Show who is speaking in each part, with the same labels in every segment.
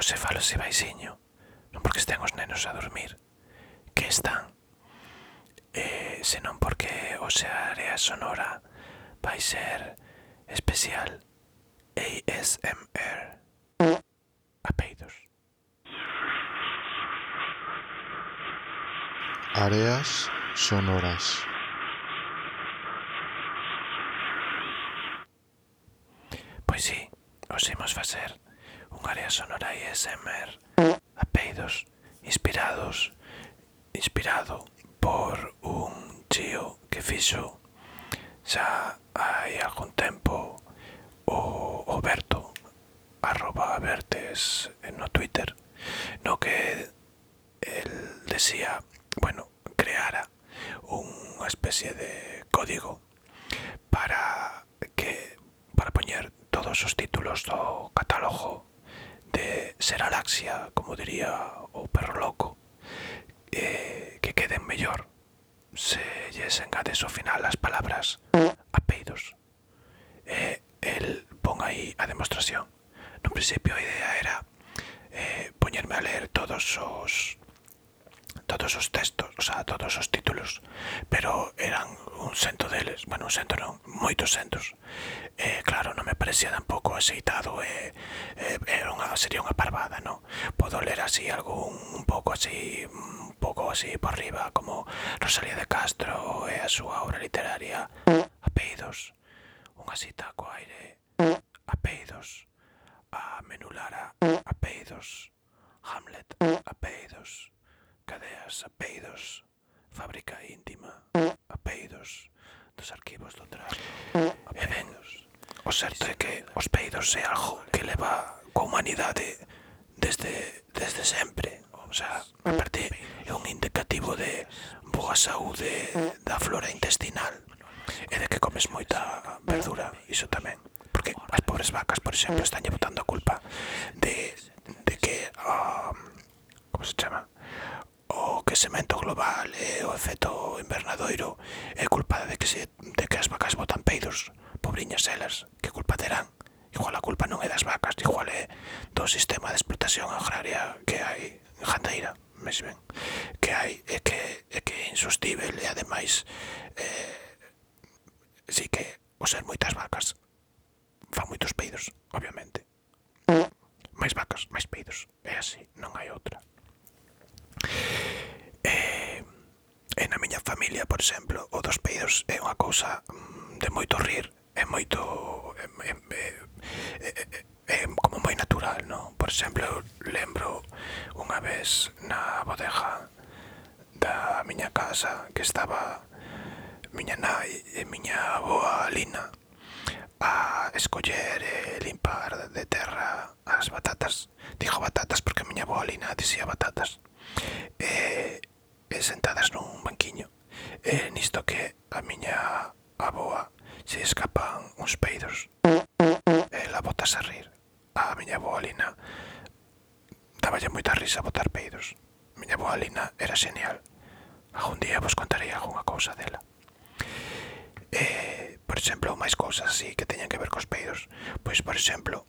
Speaker 1: se falo se baixinho, non porque estén os nenos a dormir, que están, senón porque hoxe a área sonora vai ser especial ASMR a peidos.
Speaker 2: Áreas sonoras.
Speaker 1: Pois sí, hoxe imos facer un área sonora ASMR a peidos inspirado por un chío que fixo xa hai algún tempo o Berto @Bertes no Twitter, no que el decía, bueno, creara unha especie de código para poñer todos os títulos do catálogo de Seralaxia, como diría o perro loco, que queden mellor se lles engades ao final as palabras a peidos. El pon aí a demostración. No principio a idea era poñerme a ler todos os textos, o sea, todos os títulos, pero eran un cento deles, bueno, un cento non, moitos centos. Claro, non me parecía tampouco axeitado, sería unha parvada, non? Podo ler así algo un pouco así por riba, como Rosalía de Castro e a súa obra literaria a peidos, unha cita co aire a peidos, a Menulara a peidos, Hamlet a peidos, Cadeas a peidos, Fábrica íntima a peidos, dos arquivos do trago a peidos. O certo é que os peidos é algo que leva coa humanidade desde sempre. O sea, aparte é un indicativo de boa saúde da flora intestinal e de que comes moita verdura, iso tamén. Porque as pobres vacas, por exemplo, están botando a culpa de que como se chama? O quesemento global e o efecto invernadoiro é culpa de que as vacas botan peidos. Pobriñas elas, que culpa terán? Igual a culpa non é das vacas, igual é do sistema de explotación agraria que hai gandeira, mes ben, que hai é que é insostível e ademais si que o ser moitas vacas fan moitos peidos, obviamente. Máis vacas, máis peidos, é así, non hai outra. E na miña familia, por exemplo, o dos peidos é unha cousa de moito rir, é moito é como moi natural, non? Por exemplo, lembro unha vez na bodega da miña casa que estaba miña nai e miña avoa Lina a escoller e limpar de terra as batatas. Digo batatas porque a miña avoa Lina dicía batatas. E sentadas nun banquiño. E nisto que a miña avoa se escapan uns peidos. Ela botas a rir. A miña avoa Lina daballe moita risa botar peidos. A miña avoa Lina era genial. Algún día vos contarei algunha cousa dela. Por exemplo, máis cousas así que teñan que ver cos peidos. Pois, por exemplo,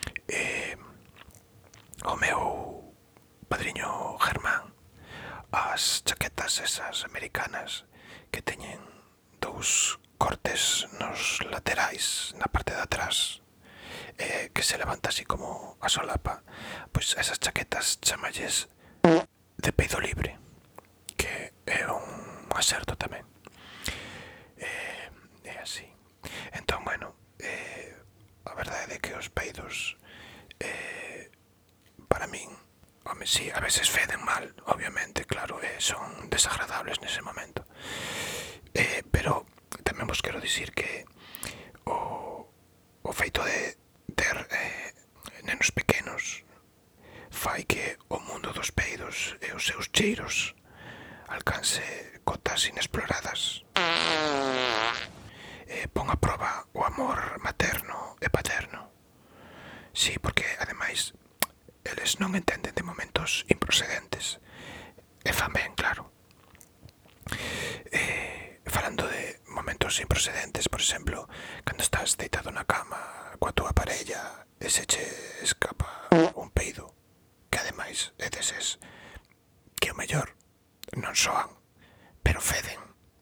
Speaker 1: o meu padriño Germán, as chaquetas esas americanas que teñen dous cortes nos laterais, na parte de atrás, que se levanta así como a solapa, pois esas chaquetas chamalles de peido libre, que é un acerto tamén. É así. Entón, bueno, a verdade é que os peidos para min, home, sí, a veces feden mal, obviamente, claro, son desagradables nese momento. Pero tamén vos quero dicir que o feito de ter nenos pequenos fai que o mundo dos peidos e os seus cheiros alcance cotas inexploradas. Pon a proba o amor materno e paterno. Sí, porque ademais eles non entenden de momentos improcedentes. E fan ben, claro. Falando de momentos improcedentes, por exemplo, cando estás deitado na cama coa túa parella e se che escapa un peido, máis é deses que o mellor non soan, pero feden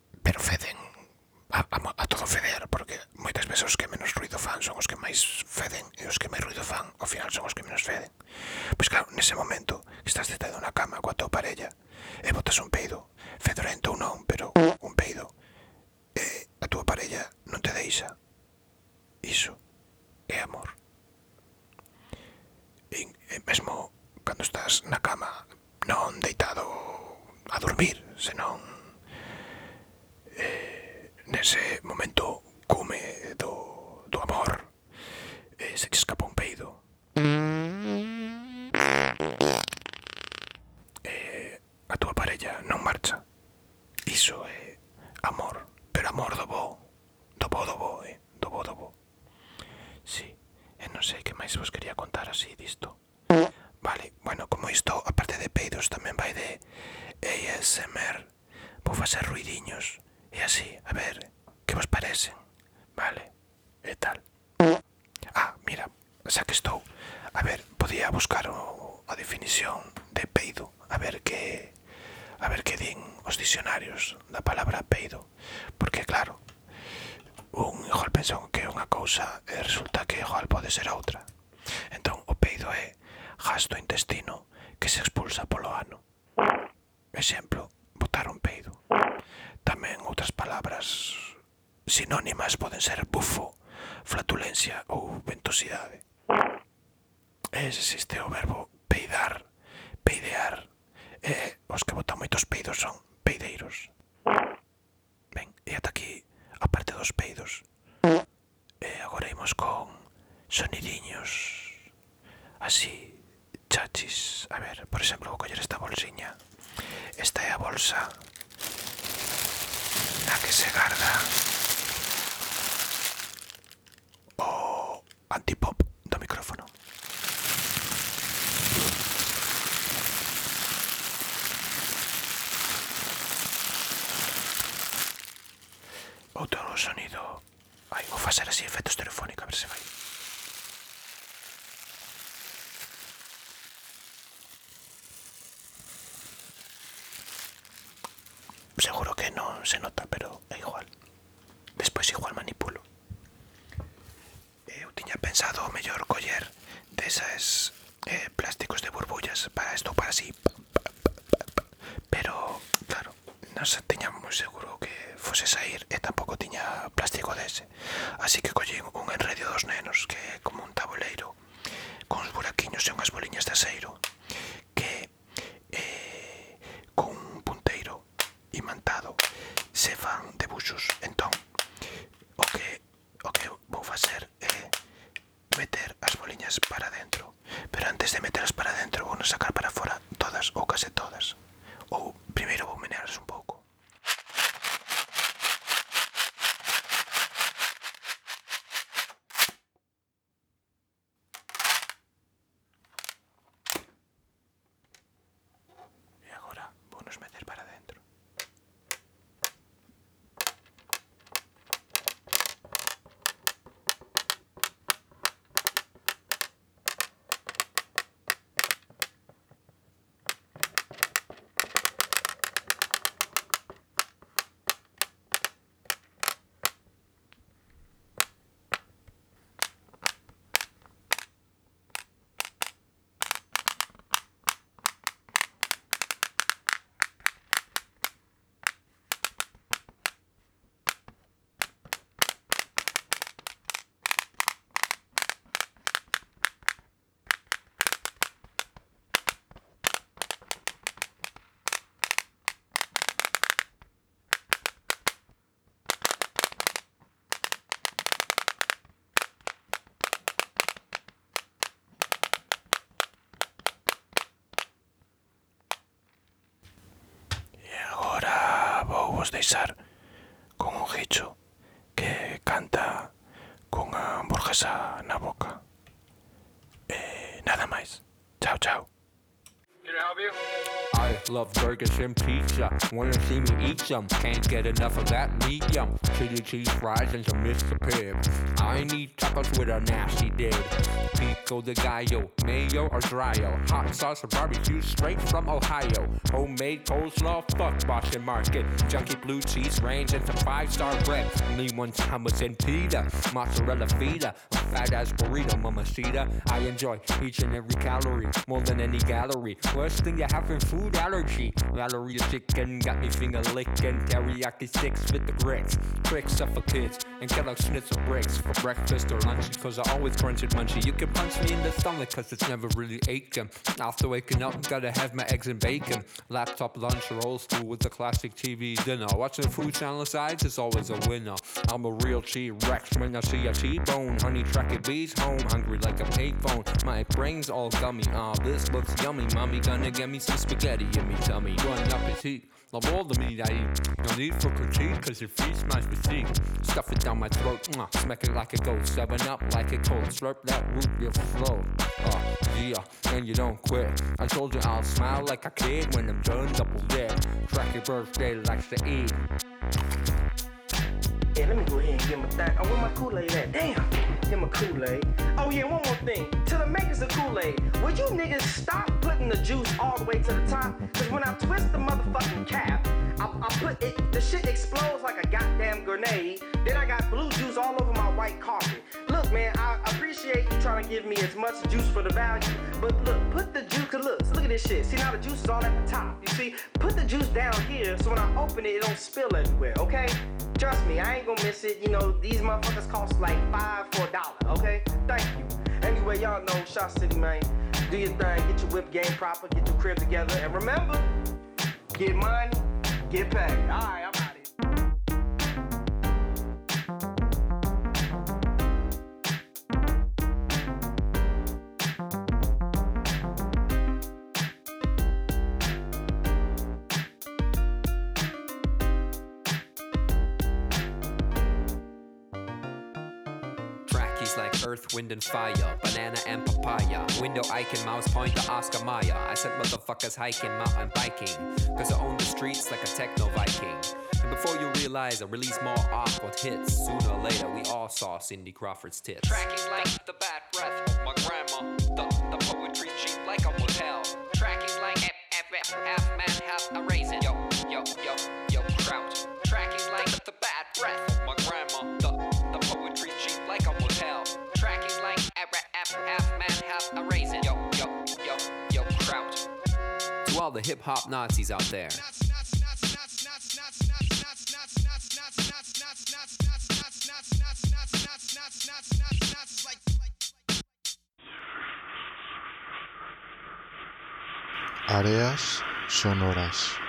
Speaker 1: a todo feder, porque moitas veces os que menos ruido fan son os que máis feden e os que máis ruido fan ao final son os que menos feden. Pois claro, nese momento que estás deitado na cama coa tua parella e botas un peido, fedorento ou non, pero un peido, e a tua parella non te deixa, iso é amor. E mesmo cando estás na cama, non deitado a dormir, senón nese momento cume do amor, se te escapa un peido, a tua parella non marcha, iso é amor, pero amor do bo, do bo. Si, e non sei que máis vos quería contar así disto. Vale, bueno, como isto, aparte de peidos, tamén vai de ASMR, vou facer ruidiños, e así, a ver, que vos parecen, vale, e tal. Ah, mira, xa que estou, a ver, podía buscar a definición de peido, a ver que din os dicionarios da palabra peido, porque claro, un igual pensa que é unha cousa e resulta que igual pode ser outra. Entón, o peido é gasto intestino que se expulsa polo ano. Exemplo, botar un peido. Tamén outras palabras sinónimas poden ser bufo, flatulencia ou ventosidade. Existe o verbo peidar, peidear, e os que botan moitos peidos son peideiros. Ben, e ata aquí a parte dos peidos. E agora imos con sonidiños así chachis. A ver, por exemplo, vou coller esta bolsiña. Esta é a bolsa na que se garda o antipop do micrófono. Outro sonido. Ai, vou facer así efecto estereofónico, a ver se vai. Seguro que non se nota, pero é igual. Despois igual manipulo. Eu tiña pensado o mellor coller desas plásticos de burbullas para estopar así. Pero, claro, non se tiña moi seguro que fose sair e tampouco tiña plástico dese. Así que collín un enredio dos nenos que é como un tabuleiro con uns buraquiños e unhas boliñas de aceiro que con un punteiro imantado se fan debuxos. Entón, o que vou facer é meter as boliñas para dentro, pero antes de meterlas para dentro vou sacar para fora todas ou case todas, ou primeiro vou menearlas un pouco. E agora vounos meter para dentro. Vos deixar con un guicho que canta cunha hamburguesa na boca. Nada máis. Chao, chao.
Speaker 3: Can I help you? love burgers and pizza. Wanna see me eat some? Can't get enough of that medium. Chili cheese fries and some Mr. Pibb. I need tacos with a nasty dip. Pico de gallo, mayo or dryo. Hot sauce or barbecue straight from Ohio. Homemade coleslaw, fuck Boston Market. Junky blue cheese range and some 5-star bread. Me one hummus and pita, mozzarella feta, a fat ass burrito, mamacita. I enjoy each and every calorie more than any gallery. Worst thing you have in food allergy. Valeria chicken got me finger licking. Teriyaki sticks with the grits. Tricks up for kids and Kellogg's schnitzel bricks for breakfast or lunch. Cause I always crunch it munchy. You can punch me in the stomach cause it's never really aching. After waking up, gotta have my eggs and bacon. Laptop lunch or old school with the classic TV dinner. Watching Food Channel sides is always a winner. I'm a real T-Rex when I see a T-bone. Honey tracky bees home, hungry like a payphone. My brain's all gummy, this looks yummy. Mommy gonna get me some spaghetti in me tummy. Run up his heat, love all the meat I eat. No need for critique, cause it feeds my physique. Stuff it down my throat, smack it like a ghost. 7 up like a cold, slurp that root beer flow. Yeah, and you don't quit. I told you I'll smile like a kid when I'm done double dip. Track your birthday likes to eat.
Speaker 4: Yeah, let me go ahead and get my thing. Oh, where my Kool-Aid at? Damn, get my Kool-Aid. Oh yeah, one more thing. To the makers of Kool-Aid, would you niggas stop putting the juice all the way to the top? Cause when I twist the motherfucking cap, I put it, the shit explodes like a goddamn grenade. Then I got blue juice all over my white carpet. Look, man, I appreciate you trying to give me as much juice for the value, but look, put the juice, cause look at this shit. See, now the juice is all at the top. You see, put the juice down here so when I open it, it don't spill everywhere, okay? Trust me, I ain't gonna miss it. You know, these motherfuckers cost like $5 for $1, okay? Thank you. Anyway, y'all know, Shot City, man. Do your thing, get your whip game proper, get your crib together, and remember, get money, get paid. All right, I'm out of here.
Speaker 3: Like earth, wind, and fire, banana and papaya. Window icon, mouse pointer, Oscar Mayer. I said motherfuckers hiking, mountain biking, cause I own the streets like a techno Viking. And before you realize I release more awkward hits, sooner or later we all saw Cindy Crawford's tits. Tracking like the bad breath of my grandma. The poetry cheap like a motel. Tracking like half man, half a raisin. Yo, crouch. Tracking like the bad breath of my grandma. The poetry cheap like a motel. Tracking like half man, half a raisin. Yo, crouch. To all the hip-hop Nazis out there.
Speaker 2: Áreas sonoras.